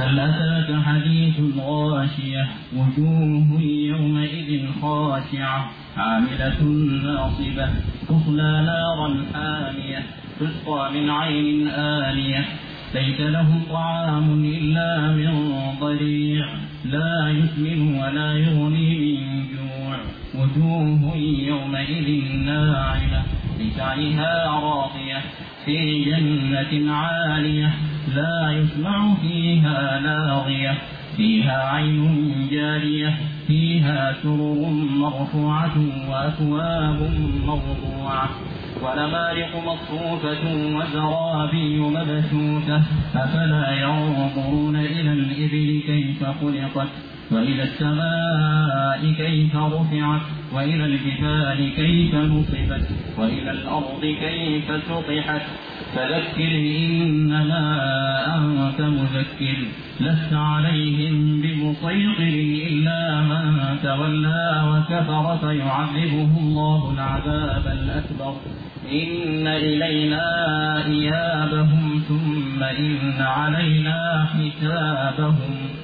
هل أتاك حديث الغاشية وجوه يومئذ خاشعة عاملة ناصبة تصلى نارا حامية تسقى من عين آنية ليس لهم طعام إلا من ضريع لا يسمن ولا يغني من جوع وجوه يومئذ ناعمة لسعيها راضية في جنة عالية لا يسمع فيها لاغية فيها عين جارية فيها سرر مرفوعة وأكواب موضوعة ونمارق مصفوفة وزرابي مبثوثة أفلا ينظرون إلى الإبل كيف خلقت وإلى السماء كيف رفعت وإلى الجبال كيف نصبت وإلى الأرض كيف سطحت فذكر إنما أنت مذكر لست عليهم بمسيطر إلا من تولى وكفر فيعذبه الله العذاب الأكبر إن إلينا إيابهم ثم إن علينا حسابهم